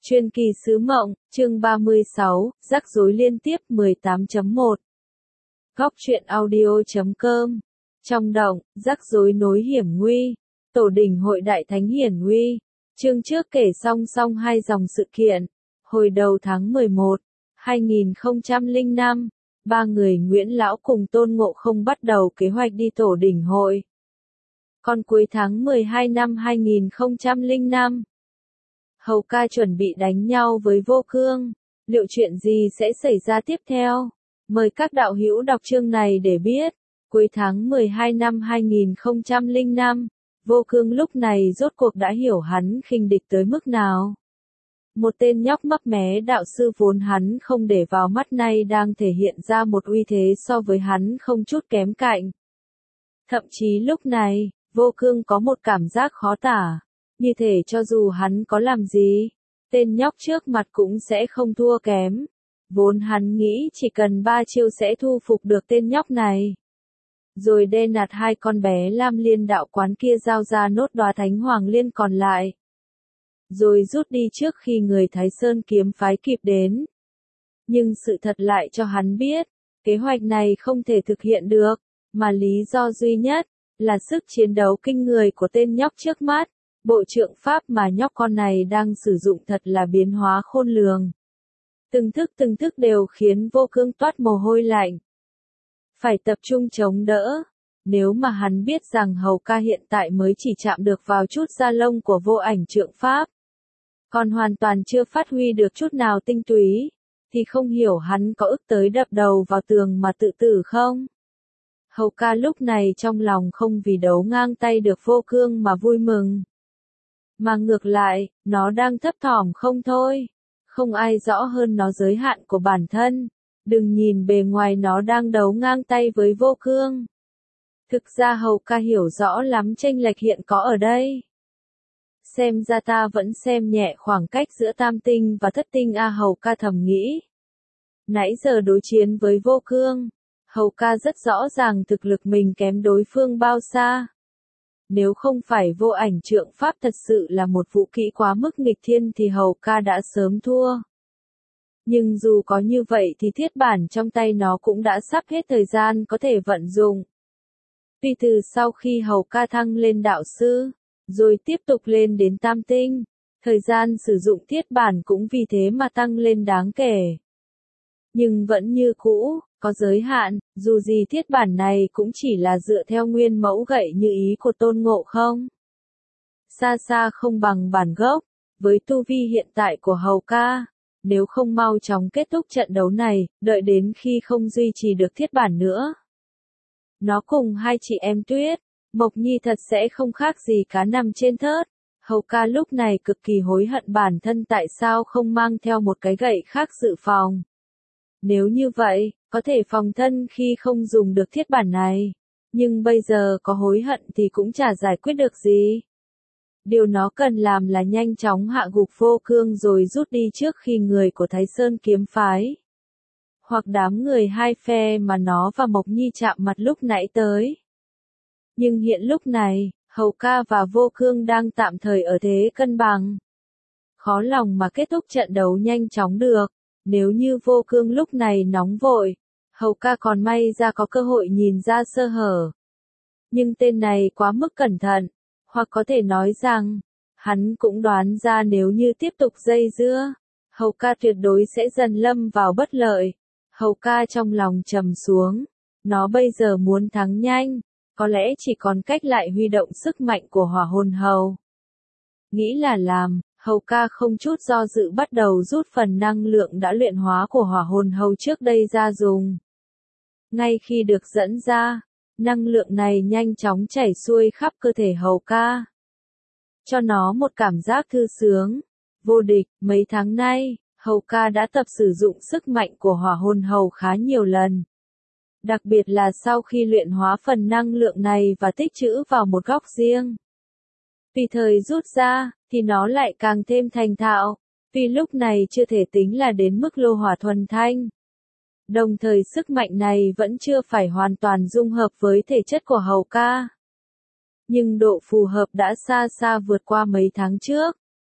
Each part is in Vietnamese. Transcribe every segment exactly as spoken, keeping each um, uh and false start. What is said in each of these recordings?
Truyền kỳ sứ mộng, chương ba mươi sáu, rắc rối liên tiếp mười tám chấm một. Góc truyện audio chấm com. Trong động, rắc rối nối hiểm nguy. Tổ đình hội đại thánh hiển nguy. Chương trước kể song song hai dòng sự kiện. Hồi đầu tháng mười một, hai nghìn không trăm lẻ năm, ba người Nguyễn Lão cùng Tôn Ngộ Không bắt đầu kế hoạch đi tổ đình hội. Còn cuối tháng mười hai năm hai nghìn không trăm lẻ năm, Hầu Ca chuẩn bị đánh nhau với Vô Cương. Liệu chuyện gì sẽ xảy ra tiếp theo? Mời các đạo hữu đọc chương này để biết. Cuối tháng mười hai năm hai nghìn không trăm lẻ năm, Vô Cương lúc này rốt cuộc đã hiểu hắn khinh địch tới mức nào. Một tên nhóc mấp mé đạo sư vốn hắn không để vào mắt nay đang thể hiện ra một uy thế so với hắn không chút kém cạnh. Thậm chí lúc này, Vô Cương có một cảm giác khó tả. Như thể cho dù hắn có làm gì, tên nhóc trước mặt cũng sẽ không thua kém. Vốn hắn nghĩ chỉ cần ba chiêu sẽ thu phục được tên nhóc này. Rồi đe nạt hai con bé Lam Liên đạo quán kia giao ra nốt đóa Thánh Hoàng Liên còn lại. Rồi rút đi trước khi người Thái Sơn kiếm phái kịp đến. Nhưng sự thật lại cho hắn biết, kế hoạch này không thể thực hiện được, mà lý do duy nhất là sức chiến đấu kinh người của tên nhóc trước mắt. Bộ trượng pháp mà nhóc con này đang sử dụng thật là biến hóa khôn lường. Từng thức từng thức đều khiến Vô Cương toát mồ hôi lạnh. Phải tập trung chống đỡ. Nếu mà hắn biết rằng Hầu Ca hiện tại mới chỉ chạm được vào chút da lông của vô ảnh trượng pháp, còn hoàn toàn chưa phát huy được chút nào tinh túy, thì không hiểu hắn có ức tới đập đầu vào tường mà tự tử không? Hầu Ca lúc này trong lòng không vì đấu ngang tay được Vô Cương mà vui mừng. Mà ngược lại, nó đang thấp thỏm không thôi. Không ai rõ hơn nó giới hạn của bản thân. Đừng nhìn bề ngoài nó đang đấu ngang tay với Vô Cương. Thực ra Hầu Ca hiểu rõ lắm chênh lệch hiện có ở đây. Xem ra ta vẫn xem nhẹ khoảng cách giữa tam tinh và thất tinh a Hầu Ca thầm nghĩ. Nãy giờ đối chiến với Vô Cương, Hầu Ca rất rõ ràng thực lực mình kém đối phương bao xa. Nếu không phải vô ảnh trượng pháp thật sự là một vũ kỹ quá mức nghịch thiên thì Hầu Ca đã sớm thua. Nhưng dù có như vậy thì thiết bản trong tay nó cũng đã sắp hết thời gian có thể vận dụng. Tuy từ sau khi Hầu Ca thăng lên đạo sư, rồi tiếp tục lên đến tam tinh, thời gian sử dụng thiết bản cũng vì thế mà tăng lên đáng kể. Nhưng vẫn như cũ, có giới hạn, dù gì thiết bản này cũng chỉ là dựa theo nguyên mẫu gậy như ý của Tôn Ngộ Không. Xa xa không bằng bản gốc, với tu vi hiện tại của Hầu Ca, nếu không mau chóng kết thúc trận đấu này, đợi đến khi không duy trì được thiết bản nữa. Nó cùng hai chị em Tuyết, Mộc Nhi thật sẽ không khác gì cá nằm trên thớt. Hầu Ca lúc này cực kỳ hối hận bản thân tại sao không mang theo một cái gậy khác dự phòng. Nếu như vậy, có thể phòng thân khi không dùng được thiết bản này. Nhưng bây giờ có hối hận thì cũng chả giải quyết được gì. Điều nó cần làm là nhanh chóng hạ gục Vô Cương rồi rút đi trước khi người của Thái Sơn kiếm phái. Hoặc đám người hai phe mà nó và Mộc Nhi chạm mặt lúc nãy tới. Nhưng hiện lúc này, Hầu Ca và Vô Cương đang tạm thời ở thế cân bằng. Khó lòng mà kết thúc trận đấu nhanh chóng được. Nếu như Vô Cương lúc này nóng vội, Hầu Ca còn may ra có cơ hội nhìn ra sơ hở. Nhưng tên này quá mức cẩn thận, hoặc có thể nói rằng, hắn cũng đoán ra nếu như tiếp tục dây dưa, Hầu Ca tuyệt đối sẽ dần lâm vào bất lợi. Hầu Ca trong lòng trầm xuống, nó bây giờ muốn thắng nhanh, có lẽ chỉ còn cách lại huy động sức mạnh của hỏa hồn hầu. Nghĩ là làm. Hầu Ca không chút do dự bắt đầu rút phần năng lượng đã luyện hóa của hỏa hồn hầu trước đây ra dùng. Ngay khi được dẫn ra, năng lượng này nhanh chóng chảy xuôi khắp cơ thể Hầu Ca. Cho nó một cảm giác thư sướng, vô địch. Mấy tháng nay, Hầu Ca đã tập sử dụng sức mạnh của hỏa hồn hầu khá nhiều lần. Đặc biệt là sau khi luyện hóa phần năng lượng này và tích trữ vào một góc riêng. Tùy thời rút ra, thì nó lại càng thêm thành thạo, vì lúc này chưa thể tính là đến mức lô hỏa thuần thanh. Đồng thời sức mạnh này vẫn chưa phải hoàn toàn dung hợp với thể chất của Hầu Ca. Nhưng độ phù hợp đã xa xa vượt qua mấy tháng trước.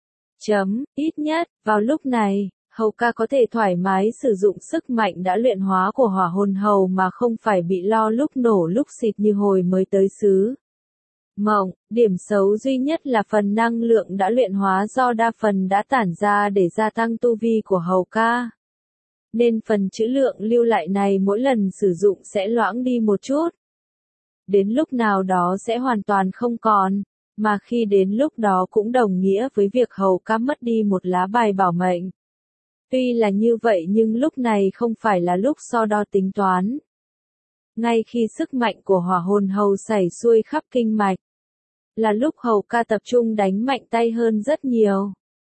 Chấm, ít nhất, vào lúc này, Hầu ca có thể thoải mái sử dụng sức mạnh đã luyện hóa của hỏa hồn hầu mà không phải bị lo lúc nổ lúc xịt như hồi mới tới xứ mộng. Điểm xấu duy nhất là phần năng lượng đã luyện hóa do đa phần đã tản ra để gia tăng tu vi của Hầu ca. Nên phần trữ lượng lưu lại này mỗi lần sử dụng sẽ loãng đi một chút. Đến lúc nào đó sẽ hoàn toàn không còn, mà khi đến lúc đó cũng đồng nghĩa với việc Hầu ca mất đi một lá bài bảo mệnh. Tuy là như vậy nhưng lúc này không phải là lúc so đo tính toán. Ngay khi sức mạnh của hỏa hồn hầu xảy xuôi khắp kinh mạch, là lúc Hầu ca tập trung đánh mạnh tay hơn rất nhiều.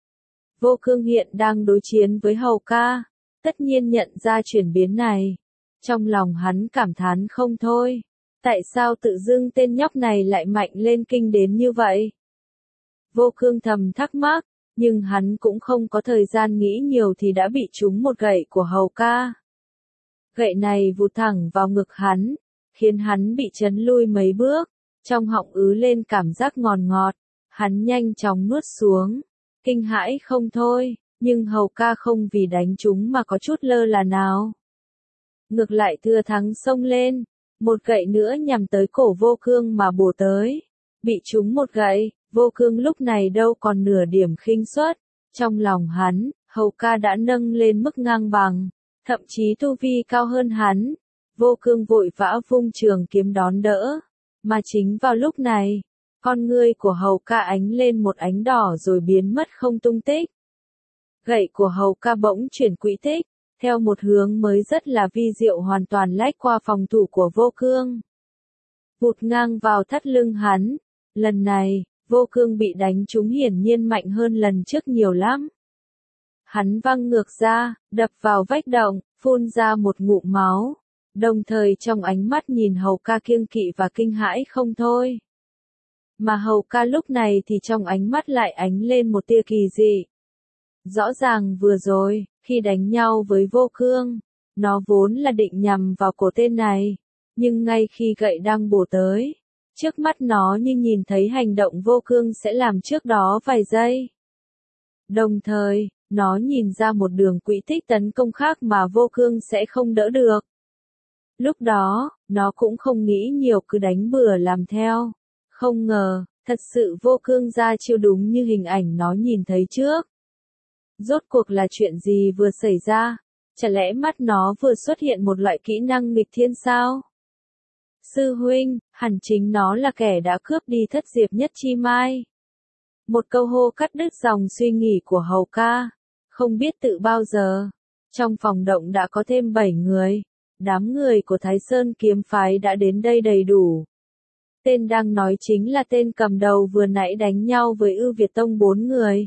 Vô Cương hiện đang đối chiến với Hầu ca, tất nhiên nhận ra chuyển biến này. Trong lòng hắn cảm thán không thôi. Tại sao tự dưng tên nhóc này lại mạnh lên kinh đến như vậy? Vô Cương thầm thắc mắc, nhưng hắn cũng không có thời gian nghĩ nhiều thì đã bị trúng một gậy của Hầu ca. Gậy này vụt thẳng vào ngực hắn, khiến hắn bị chấn lui mấy bước, trong họng ứ lên cảm giác ngọt ngọt, hắn nhanh chóng nuốt xuống, kinh hãi không thôi, nhưng Hầu ca không vì đánh trúng mà có chút lơ là nào. Ngược lại thừa thắng xông lên, một gậy nữa nhằm tới cổ Vô Cương mà bổ tới, bị trúng một gậy. Vô Cương lúc này đâu còn nửa điểm khinh suất, trong lòng hắn, Hầu ca đã nâng lên mức ngang bằng, thậm chí tu vi cao hơn hắn. Vô Cương vội vã vung trường kiếm đón đỡ, mà chính vào lúc này, con ngươi của Hầu ca ánh lên một ánh đỏ rồi biến mất không tung tích. Gậy của Hầu ca bỗng chuyển quỹ tích, theo một hướng mới rất là vi diệu hoàn toàn lách qua phòng thủ của Vô Cương. Vụt ngang vào thắt lưng hắn, lần này, Vô Cương bị đánh trúng hiển nhiên mạnh hơn lần trước nhiều lắm. Hắn văng ngược ra, đập vào vách động, phun ra một ngụm máu, đồng thời trong ánh mắt nhìn Hầu ca kiêng kỵ và kinh hãi không thôi. Mà Hầu ca lúc này thì trong ánh mắt lại ánh lên một tia kỳ dị. Rõ ràng vừa rồi, khi đánh nhau với Vô Cương, nó vốn là định nhằm vào cổ tên này, nhưng ngay khi gậy đang bổ tới, trước mắt nó như nhìn thấy hành động Vô Cương sẽ làm trước đó vài giây. Đồng thời, nó nhìn ra một đường quỹ tích tấn công khác mà Vô Cương sẽ không đỡ được. Lúc đó, nó cũng không nghĩ nhiều cứ đánh bừa làm theo. Không ngờ, thật sự Vô Cương ra chiêu đúng như hình ảnh nó nhìn thấy trước. Rốt cuộc là chuyện gì vừa xảy ra? Chả lẽ mắt nó vừa xuất hiện một loại kỹ năng nghịch thiên sao? Sư huynh, hẳn chính nó là kẻ đã cướp đi thất diệp nhất chi mai. Một câu hô cắt đứt dòng suy nghĩ của Hầu ca. Không biết tự bao giờ, trong phòng động đã có thêm bảy người. Đám người của Thái Sơn kiếm phái đã đến đây đầy đủ. Tên đang nói chính là tên cầm đầu vừa nãy đánh nhau với Ưu Việt Tông bốn người.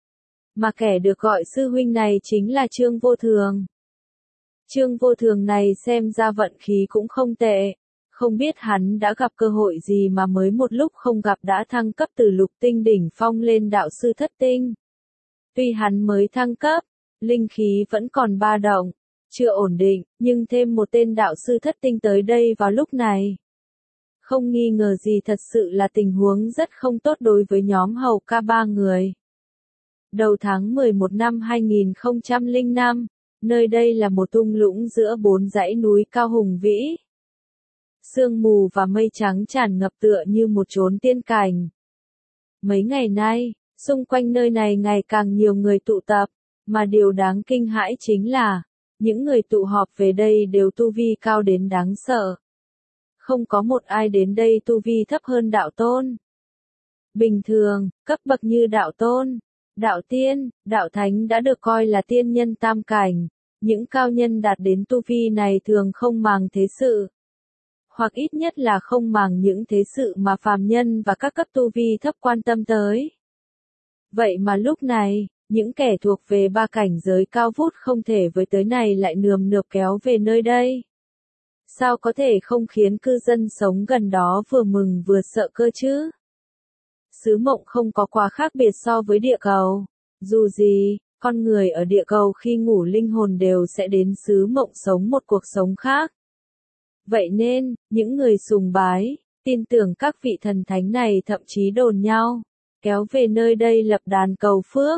Mà kẻ được gọi sư huynh này chính là Trương Vô Thường. Trương Vô Thường này xem ra vận khí cũng không tệ. Không biết hắn đã gặp cơ hội gì mà mới một lúc không gặp đã thăng cấp từ lục tinh đỉnh phong lên đạo sư thất tinh. Tuy hắn mới thăng cấp, linh khí vẫn còn ba động, chưa ổn định, nhưng thêm một tên đạo sư thất tinh tới đây vào lúc này. Không nghi ngờ gì thật sự là tình huống rất không tốt đối với nhóm Hầu ca ba người. Đầu tháng mười một năm hai nghìn không trăm lẻ năm, nơi đây là một thung lũng giữa bốn dãy núi cao hùng vĩ. Sương mù và mây trắng tràn ngập tựa như một chốn tiên cảnh. Mấy ngày nay, xung quanh nơi này ngày càng nhiều người tụ tập, mà điều đáng kinh hãi chính là, những người tụ họp về đây đều tu vi cao đến đáng sợ. Không có một ai đến đây tu vi thấp hơn đạo tôn. Bình thường, cấp bậc như đạo tôn, đạo tiên, đạo thánh đã được coi là tiên nhân tam cảnh. Những cao nhân đạt đến tu vi này thường không màng thế sự. Hoặc ít nhất là không màng những thế sự mà phàm nhân và các cấp tu vi thấp quan tâm tới. Vậy mà lúc này, những kẻ thuộc về ba cảnh giới cao vút không thể với tới này lại nườm nượp kéo về nơi đây. Sao có thể không khiến cư dân sống gần đó vừa mừng vừa sợ cơ chứ? Xứ mộng không có quá khác biệt so với địa cầu. Dù gì, con người ở địa cầu khi ngủ linh hồn đều sẽ đến xứ mộng sống một cuộc sống khác. Vậy nên, những người sùng bái, tin tưởng các vị thần thánh này thậm chí đồn nhau, kéo về nơi đây lập đàn cầu phước,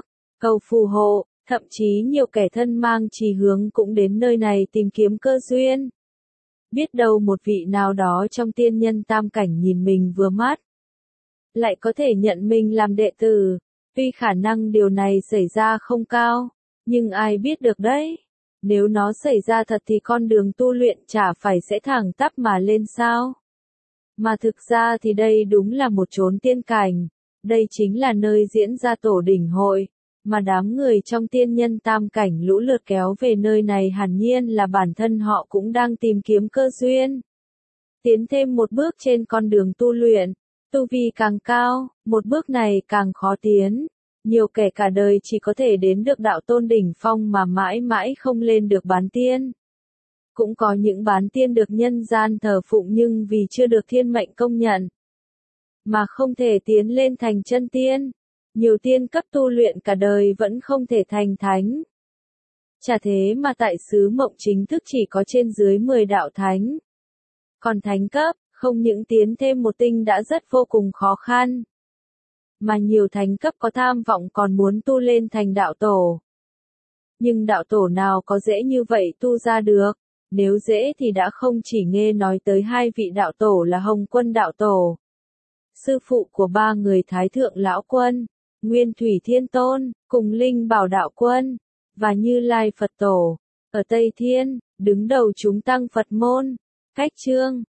cầu phù hộ, thậm chí nhiều kẻ thân mang chỉ hướng cũng đến nơi này tìm kiếm cơ duyên. Biết đâu một vị nào đó trong tiên nhân tam cảnh nhìn mình vừa mắt, lại có thể nhận mình làm đệ tử. Tuy khả năng điều này xảy ra không cao, nhưng ai biết được đấy. Nếu nó xảy ra thật thì con đường tu luyện chả phải sẽ thẳng tắp mà lên sao? Mà thực ra thì đây đúng là một chốn tiên cảnh, đây chính là nơi diễn ra tổ đỉnh hội, mà đám người trong tiên nhân tam cảnh lũ lượt kéo về nơi này hẳn nhiên là bản thân họ cũng đang tìm kiếm cơ duyên. Tiến thêm một bước trên con đường tu luyện, tu vi càng cao, một bước này càng khó tiến. Nhiều kẻ cả đời chỉ có thể đến được đạo tôn đỉnh phong mà mãi mãi không lên được bán tiên. Cũng có những bán tiên được nhân gian thờ phụng nhưng vì chưa được thiên mệnh công nhận, mà không thể tiến lên thành chân tiên. Nhiều tiên cấp tu luyện cả đời vẫn không thể thành thánh. Chả thế mà tại xứ Mộng chính thức chỉ có trên dưới mười đạo thánh. Còn thánh cấp, không những tiến thêm một tinh đã rất vô cùng khó khăn, mà nhiều thánh cấp có tham vọng còn muốn tu lên thành đạo tổ. Nhưng đạo tổ nào có dễ như vậy tu ra được, nếu dễ thì đã không chỉ nghe nói tới hai vị đạo tổ là Hồng Quân đạo tổ, sư phụ của ba người Thái Thượng Lão Quân, Nguyên Thủy Thiên Tôn, cùng Linh Bảo Đạo Quân, và Như Lai Phật Tổ, ở Tây Thiên, đứng đầu chúng tăng Phật môn. Cách chương